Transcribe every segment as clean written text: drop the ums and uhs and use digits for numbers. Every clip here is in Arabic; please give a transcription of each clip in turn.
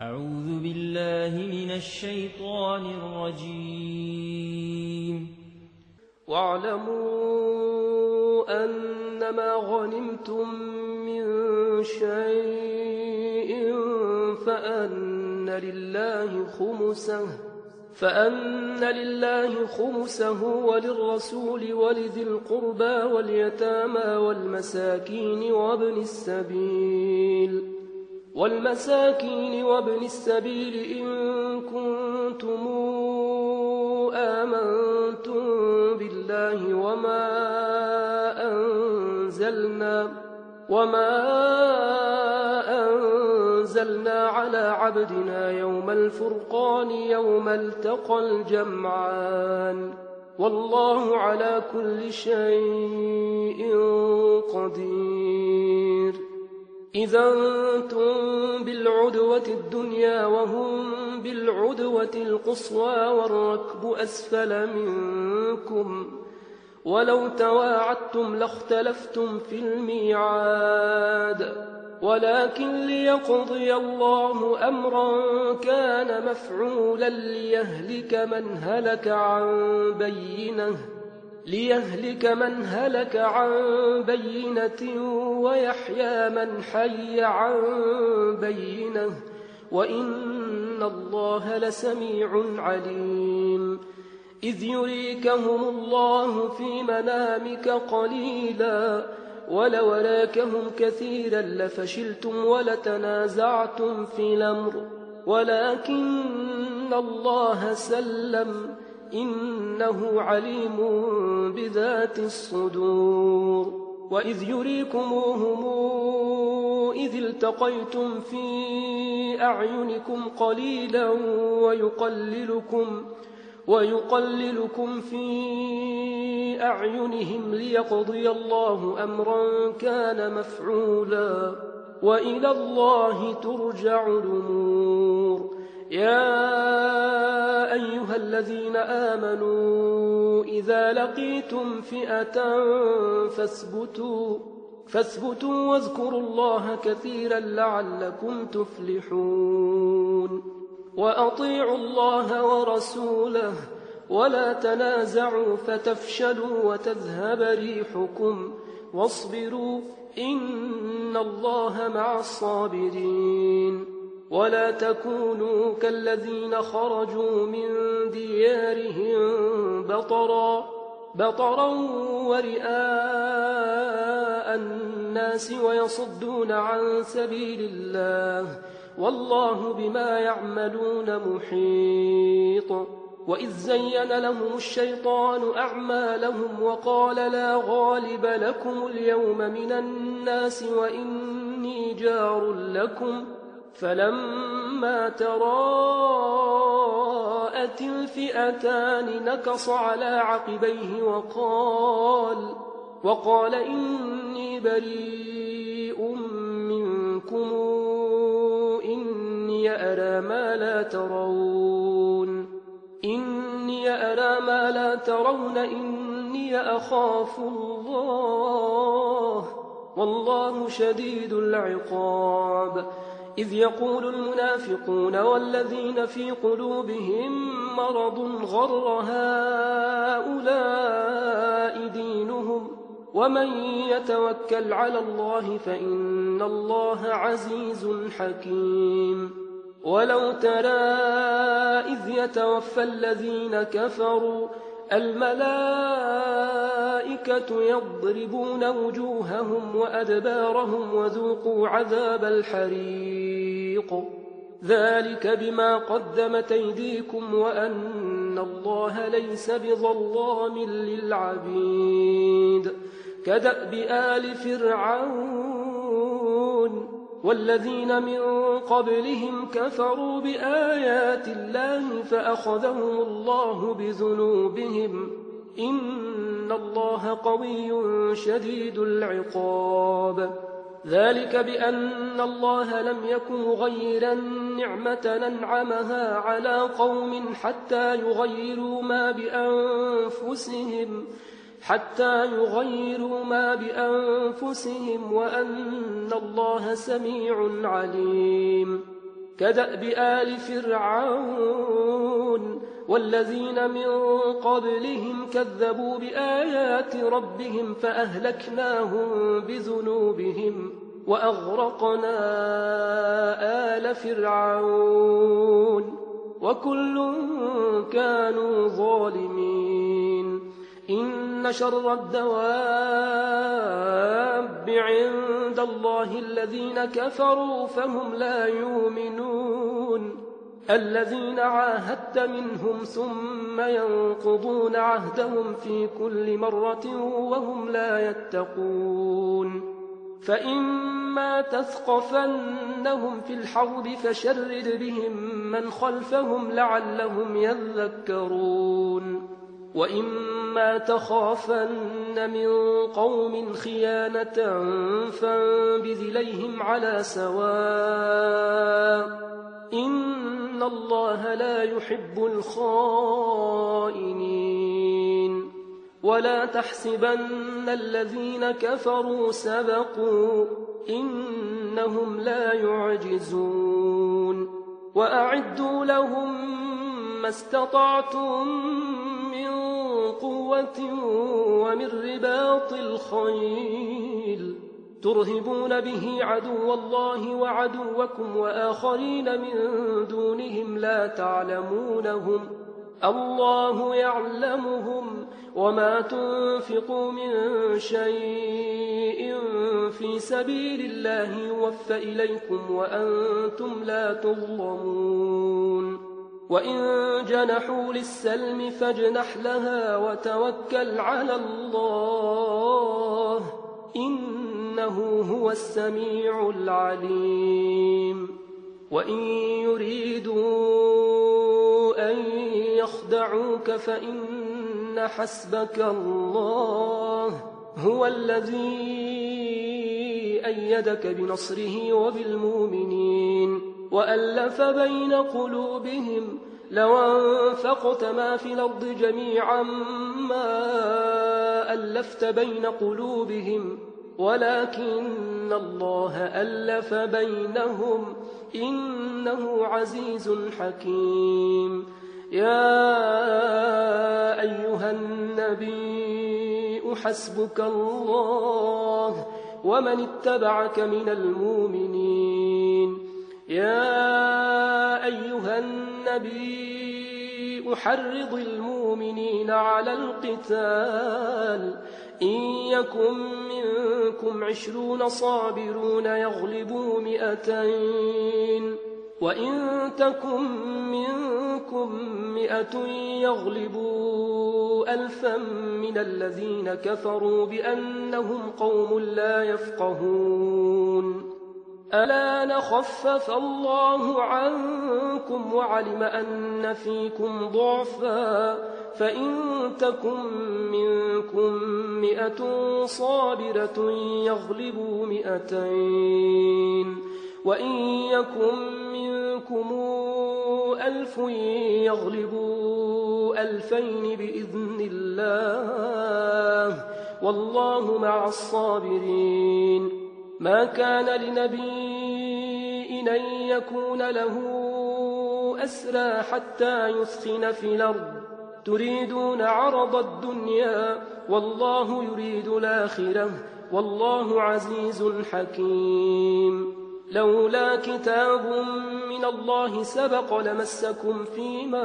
أعوذ بالله من الشيطان الرجيم. واعلموا أنما غنمتم من شيء فأن لله خمسه وللرسول ولذي القربى واليتامى والمساكين وابن السبيل إن كنتم آمنتم بالله وما أنزلنا على عبدنا يوم الفرقان يوم التقى الجمعان والله على كل شيء قدير. إذا أنتم بالعدوة الدنيا وهم بالعدوة القصوى والركب أسفل منكم ولو تواعدتم لاختلفتم في الميعاد ولكن ليقضي الله أمرا كان مفعولا ليهلك من هلك عن بينة ويحيى من حي عن بينة وإن الله لسميع عليم. إذ يريكهم الله في منامك قليلا ولو أراكهم كثيرا لفشلتم ولتنازعتم في الأمر ولكن الله سلم إنه عليم بذات الصدور. وإذ يريكموهم إذ التقيتم في أعينكم قليلا ويقللكم في أعينهم ليقضي الله أمرا كان مفعولا وإلى الله ترجع الأمور. يا أيها الذين آمنوا إذا لقيتم فئة فاثبتوا واذكروا الله كثيرا لعلكم تفلحون. وأطيعوا الله ورسوله ولا تنازعوا فتفشلوا وتذهب ريحكم واصبروا إن الله مع الصابرين. ولا تكونوا كالذين خرجوا من ديارهم بطرا ورئاء الناس ويصدون عن سبيل الله والله بما يعملون محيط. وإذ زين لهم الشيطان أعمالهم وقال لا غالب لكم اليوم من الناس وإني جار لكم فلما تراءت الفئتان نكص على عقبيه وقال إني بريء منكم إني أرى ما لا ترون إني أخاف الله والله شديد العقاب. إذ يقول المنافقون والذين في قلوبهم مرض غر هؤلاء دينهم ومن يتوكل على الله فإن الله عزيز حكيم. ولو ترى إذ يتوفى الذين كفروا الملائكة يضربون وجوههم وأدبارهم وذوقوا عذاب الحريق ذلك بما قدمت أيديكم وأن الله ليس بظلام للعبيد. كدأب آل فرعون والذين من قبلهم كفروا بآيات الله فأخذهم الله بذنوبهم إن الله قوي شديد العقاب. ذلك بأن الله لم يكن مغيرا نعمة أنعمها على قوم حتى يغيروا ما بأنفسهم وأن الله سميع عليم. كدأب آل فرعون والذين من قبلهم كذبوا بآيات ربهم فأهلكناهم بذنوبهم وأغرقنا آل فرعون وكل كانوا ظالمين. إن شر الدواب عند الله الذين كفروا فهم لا يؤمنون الذين عاهدت منهم ثم ينقضون عهدهم في كل مرة وهم لا يتقون. فإما تثقفنهم في الحرب فشرد بهم من خلفهم لعلهم يذكرون. وإما تخافن من قوم خيانة فانبذ إليهم على سواء إن الله لا يحب الخائنين. ولا تحسبن الذين كفروا سبقوا إنهم لا يعجزون. وأعدوا لهم ما استطعتم من قوة ومن رباط الخيل ترهبون به عدو الله وعدوكم وآخرين من دونهم لا تعلمونهم الله يعلمهم وما تنفقوا من شيء في سبيل الله يوفى إليكم وأنتم لا تظلمون. وإن جنحوا للسلم فاجنح لها وتوكل على الله إنه هو السميع العليم. وإن يريدوا أن يخدعوك فإن حسبك الله هو الذي أيدك بنصره وبالمؤمنين وألف بين قلوبهم لو أنفقت ما في الأرض جميعا ما ألفت بين قلوبهم ولكن الله ألف بينهم إنه عزيز حكيم. يا أيها النبي حسبك الله ومن اتبعك من المؤمنين. يا أيها النبي حرض المؤمنين على القتال إن يكن منكم 20 صابرون يغلبوا 200 وإن تكن منكم 100 يغلبوا 1000 من الذين كفروا بأنهم قوم لا يفقهون. ألا خفف الله عنكم وعلم أن فيكم ضعفا فإن تكن منكم 100 صابرة يغلبوا 200 وإن يكن منكم 1000 يغلبوا 2000 بإذن الله والله مع الصابرين. ما كان لنبي أن يكون له أسرى حتى يثخن في الأرض تريدون عرض الدنيا والله يريد الآخرة والله عزيز حكيم. لولا كتاب من الله سبق لمسكم فيما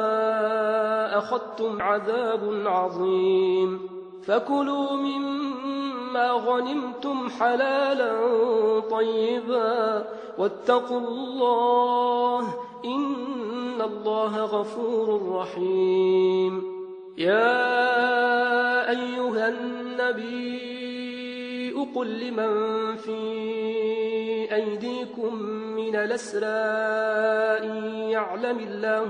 أخذتم عذاب عظيم. فكلوا مما غنمتم حلالا طيبا واتقوا الله إن الله غفور رحيم. يا أيها النبي قل لمن في أيديكم من الأسرى إن يعلم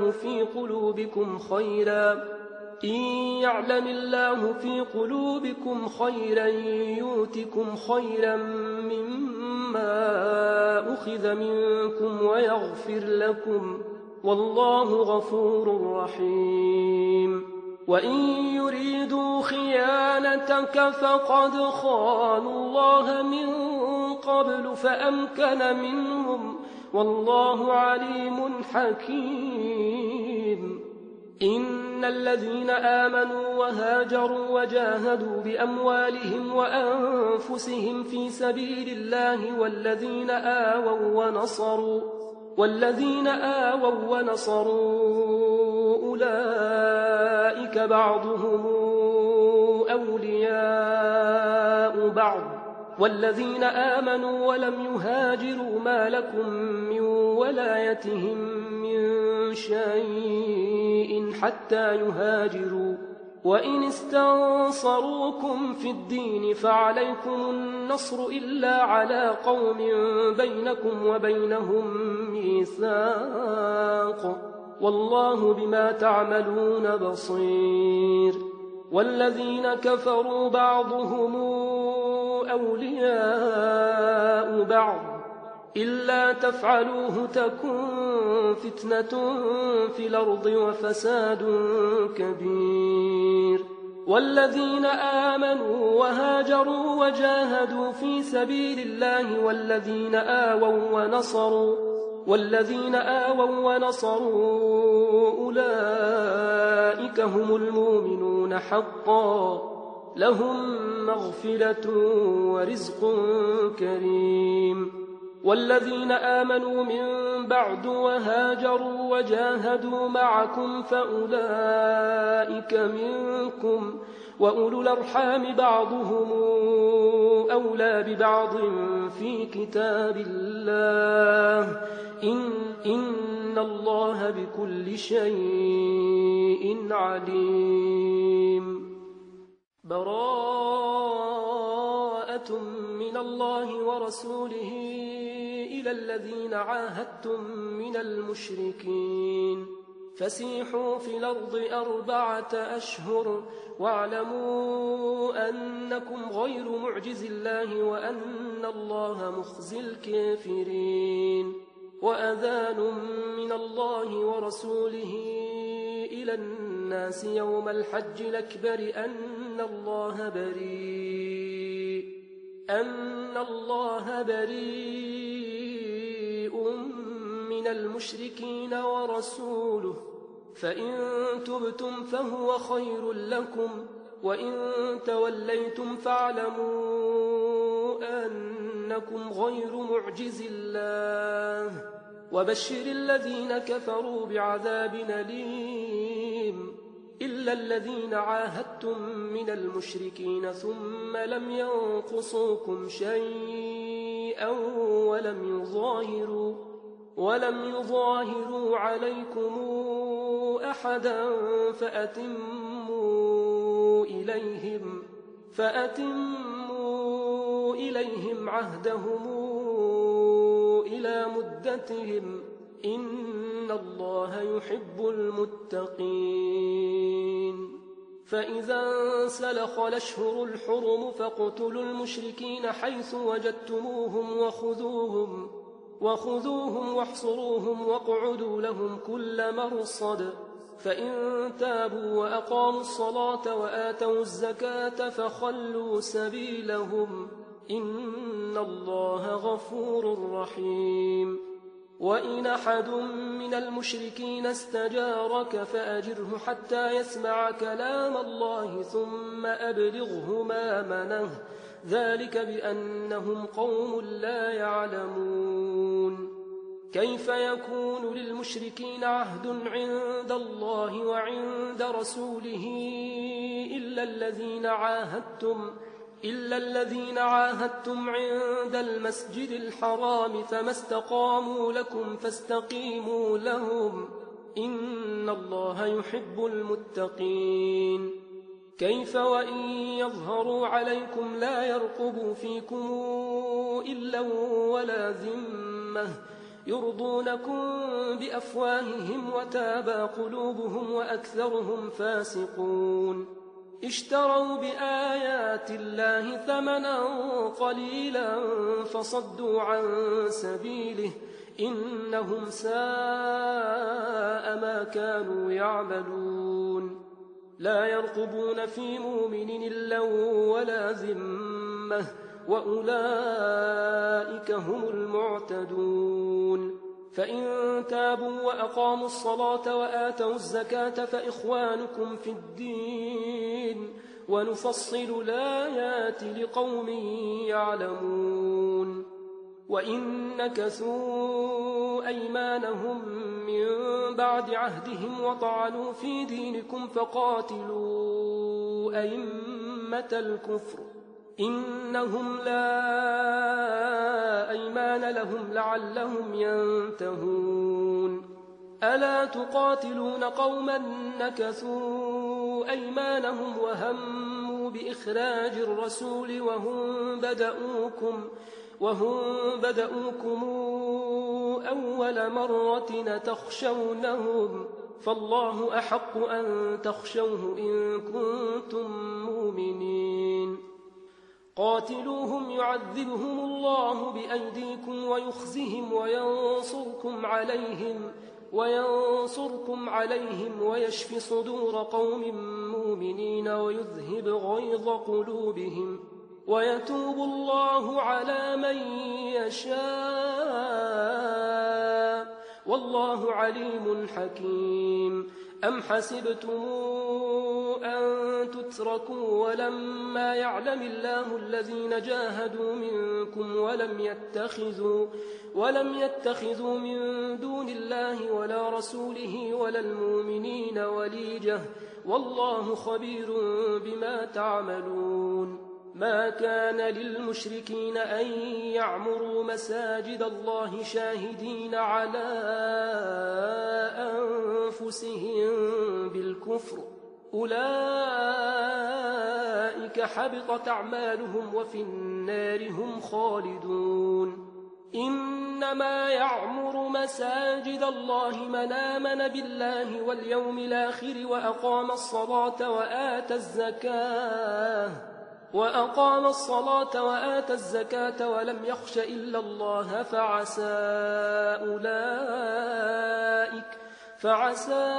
الله في قلوبكم خيرا يؤتكم خيرا مما أخذ منكم ويغفر لكم والله غفور رحيم. وإن يريدوا خيانتك فقد خانوا الله من قبل فأمكن منهم والله عليم حكيم. إن الذين آمنوا وهاجروا وجاهدوا بأموالهم وأنفسهم في سبيل الله والذين آووا ونصروا أولئك بعضهم أولياء بعض، والذين آمنوا ولم يهاجروا ما لكم من ولايتهم من شيء حتى يهاجروا، وإن استنصروكم في الدين فعليكم النصر إلا على قوم بينكم وبينهم ميثاق، والله بما تعملون بصير. والذين كفروا بعضهم أولياء بعض إلا تفعلوه تكن فتنة في الأرض وفساد كبير. والذين آمنوا وهاجروا وجاهدوا في سبيل الله والذين آووا ونصروا أولئك هم المؤمنون حقا، لهم مغفرة ورزق كريم. والذين آمنوا من بعد وهاجروا وجاهدوا معكم فأولئك منكم، وأولو الأرحام بعضهم أولى ببعض في كتاب الله، إن الله بكل شيء عليم. براءة من الله ورسوله إلى الذين عاهدتم من المشركين، فسيحوا في الأرض 4 أشهر واعلموا أنكم غير معجز الله وأن الله مخزي الكافرين. وأذان من الله ورسوله إلى الناس يوم الحج الأكبر أن الله بريء من المشركين ورسوله، فإن تبتم فهو خير لكم، وإن توليتم فاعلموا أنكم غير معجز الله، وبشر الذين كفروا بعذاب أليم. إلا الذين عاهدتم من المشركين ثم لم ينقصوكم شيئا ولم يظاهروا عليكم أحدا فأتموا إليهم عهدهم إلى مدتهم، إن الله يحب المتقين. فإذا انسلخ الأشهر الحرم فاقتلوا المشركين حيث وجدتموهم وخذوهم واحصروهم واقعدوا لهم كل مرصد، فإن تابوا وأقاموا الصلاة وآتوا الزكاة فخلوا سبيلهم، إن الله غفور رحيم. وإن أحد من المشركين استجارك فأجره حتى يسمع كلام الله ثم أبلغه مأمنه، ذلك بأنهم قوم لا يعلمون. كيف يكون للمشركين عهد عند الله وعند رسوله إلا الذين عاهدتم عند المسجد الحرام، فما استقاموا لكم فاستقيموا لهم، إن الله يحب المتقين. كيف وإن يظهروا عليكم لا يرقبوا فيكم إلا ولا ذمة، يرضونكم بأفواههم وتابى قلوبهم وأكثرهم فاسقون. اشتروا بآيات الله ثمنا قليلا فصدوا عن سبيله، إنهم ساء ما كانوا يعملون. لا يرقبون في مؤمن إلا ولا ذمة، وأولئك هم المعتدون. فإن تابوا وأقاموا الصلاة وآتوا الزكاة فإخوانكم في الدين ونفصل الآيات لقوم يعلمون وإن نكثوا أيمانهم من بعد عهدهم وطعنوا في دينكم فقاتلوا أئمة الكفر إنهم لا أيمان لهم لعلهم ينتهون ألا تقاتلون قوما نكثوا أيمانهم وهموا بإخراج الرسول وهم بدأوكم أول مرة تخشونهم فالله أحق أن تخشوه إن كنتم مؤمنين قاتلوهم يعذبهم الله بأيديكم ويخزهم وينصركم عليهم ويشفي صدور قوم مؤمنين ويذهب غيظ قلوبهم ويتوب الله على من يشاء والله عليم حكيم أم حسبتم أن تتركوا ولما يعلم الله الذين جاهدوا منكم ولم يتخذوا من دون الله ولا رسوله ولا المؤمنين وليجة والله خبير بما تعملون ما كان للمشركين أن يعمروا مساجد الله شاهدين على أنفسهم بالكفر أولئك حبطت أعمالهم وفي النار هم خالدون إنما يعمر مساجد الله من آمن بالله واليوم الآخر وأقام الصلاة وآتى الزكاة ولم يخش إلا الله فعسى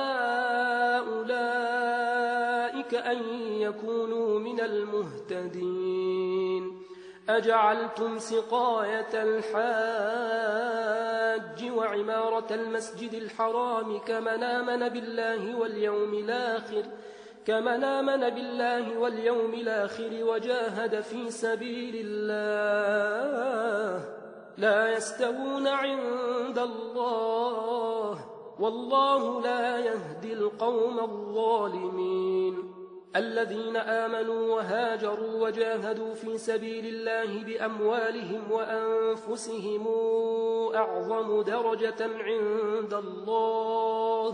أولئك أن يكونوا من المهتدين أجعلتم سقاية الحاج وعمارة المسجد الحرام كمن آمن بالله واليوم الآخر وجاهد في سبيل الله لا يستوون عند الله والله لا يهدي القوم الظالمين الذين آمنوا وهاجروا وجاهدوا في سبيل الله بأموالهم وأنفسهم أعظم درجة عند الله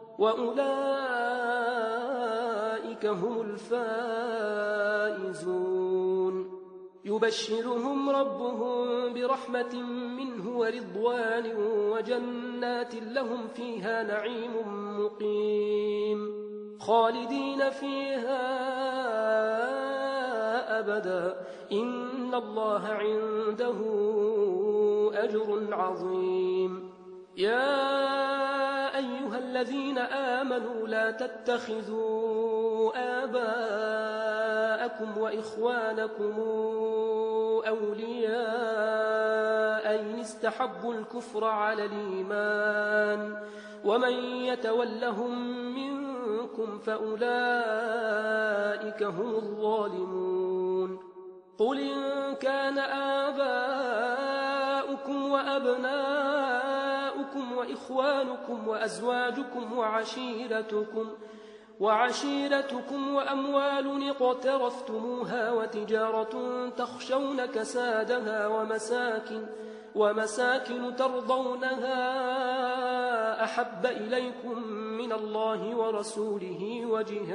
وأولئك هم الفائزون يبشرهم ربهم برحمة منه ورضوان وجنات لهم فيها نعيم مقيم خالدين فيها أبدا إن الله عنده أجر عظيم يا أيها الذين آمنوا لا تتخذوا آباءكم وإخوانكم أولياء إن استحبوا الكفر على الإيمان ومن يتولهم منكم فأولئك هم الظالمون قل إن كان آباؤكم وأبناؤكم وإخوانكم وأزواجكم وعشيرتكم وأموال اقترفتموها وتجارة تخشون كسادها ومساكن ترضونها أحب إليكم من الله ورسوله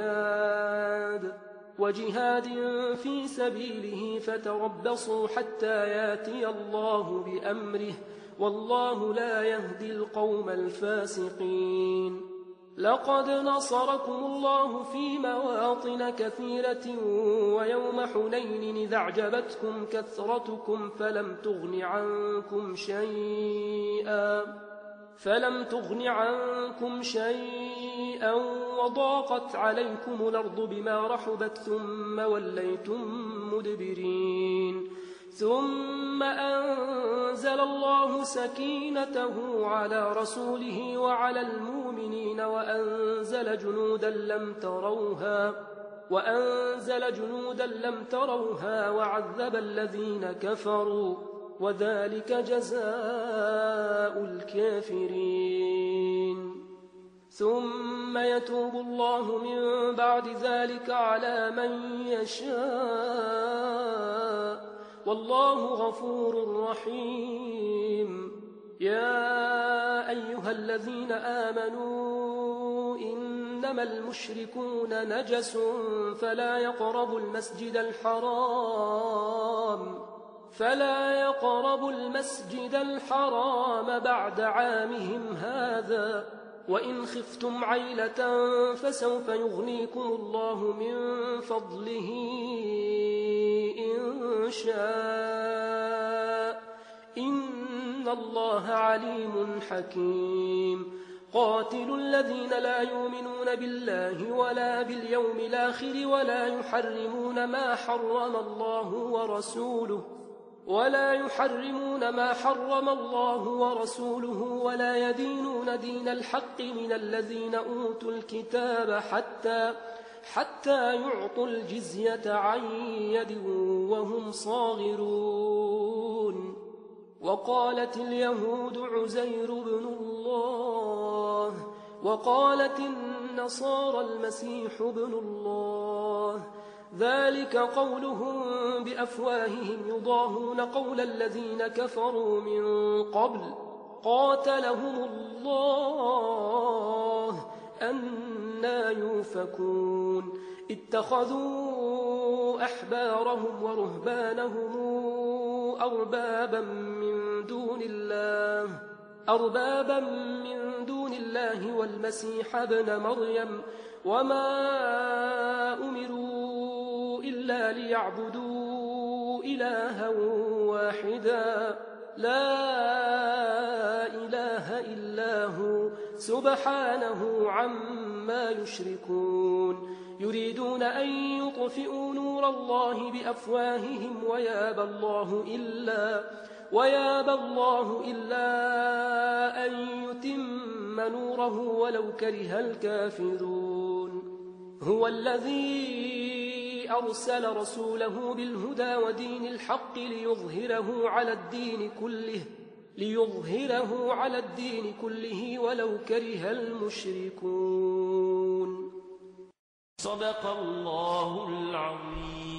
وجهاد في سبيله فتربصوا حتى ياتي الله بأمره والله لا يهدي القوم الفاسقين لقد نصركم الله في مواطن كثيرة ويوم حنين إذ أعجبتكم كثرتكم فلم تغن عنكم شيئا وضاقت عليكم الأرض بما رحبت ثم وليتم مدبرين ثم أنزل الله سكينته على رسوله وعلى المؤمنين وأنزل جنودا لم تروها وعذب الذين كفروا وذلك جزاء الكافرين. ثم يتوب الله من بعد ذلك على من يشاء والله غفور رحيم. يا أيها الذين آمنوا إنما المشركون نجس فلا يقربوا المسجد الحرام بعد عامهم هذا وإن خفتم عيلة فسوف يغنيكم الله من فضله إن شاء إن الله عليم حكيم. قاتلوا الذين لا يؤمنون بالله ولا باليوم الآخر ولا يحرمون ما حرم الله ورسوله ولا يدينون دين الحق من الذين أوتوا الكتاب حتى يعطوا الجزية عن يد وهم صاغرون. وقالت اليهود عزير بن الله وقالت النصارى المسيح بن الله ذلك قولهم بأفواههم يضاهون قول الذين كفروا من قبل قاتلهم الله أنى يؤفكون. اتخذوا أحبارهم ورهبانهم أربابا من دون الله والمسيح ابن مريم وما أمروا إلا ليعبدوا إلها واحدا لا إله إلا هو سبحانه عما يشركون. يريدون أن يطفئوا نور الله بأفواههم ويابى الله إلا أن يتم نوره ولو كره الكافرون. هو الذي أرسل رسوله بالهدى ودين الحق ليظهره على الدين كله ولو كره المشركون. صدق الله العظيم.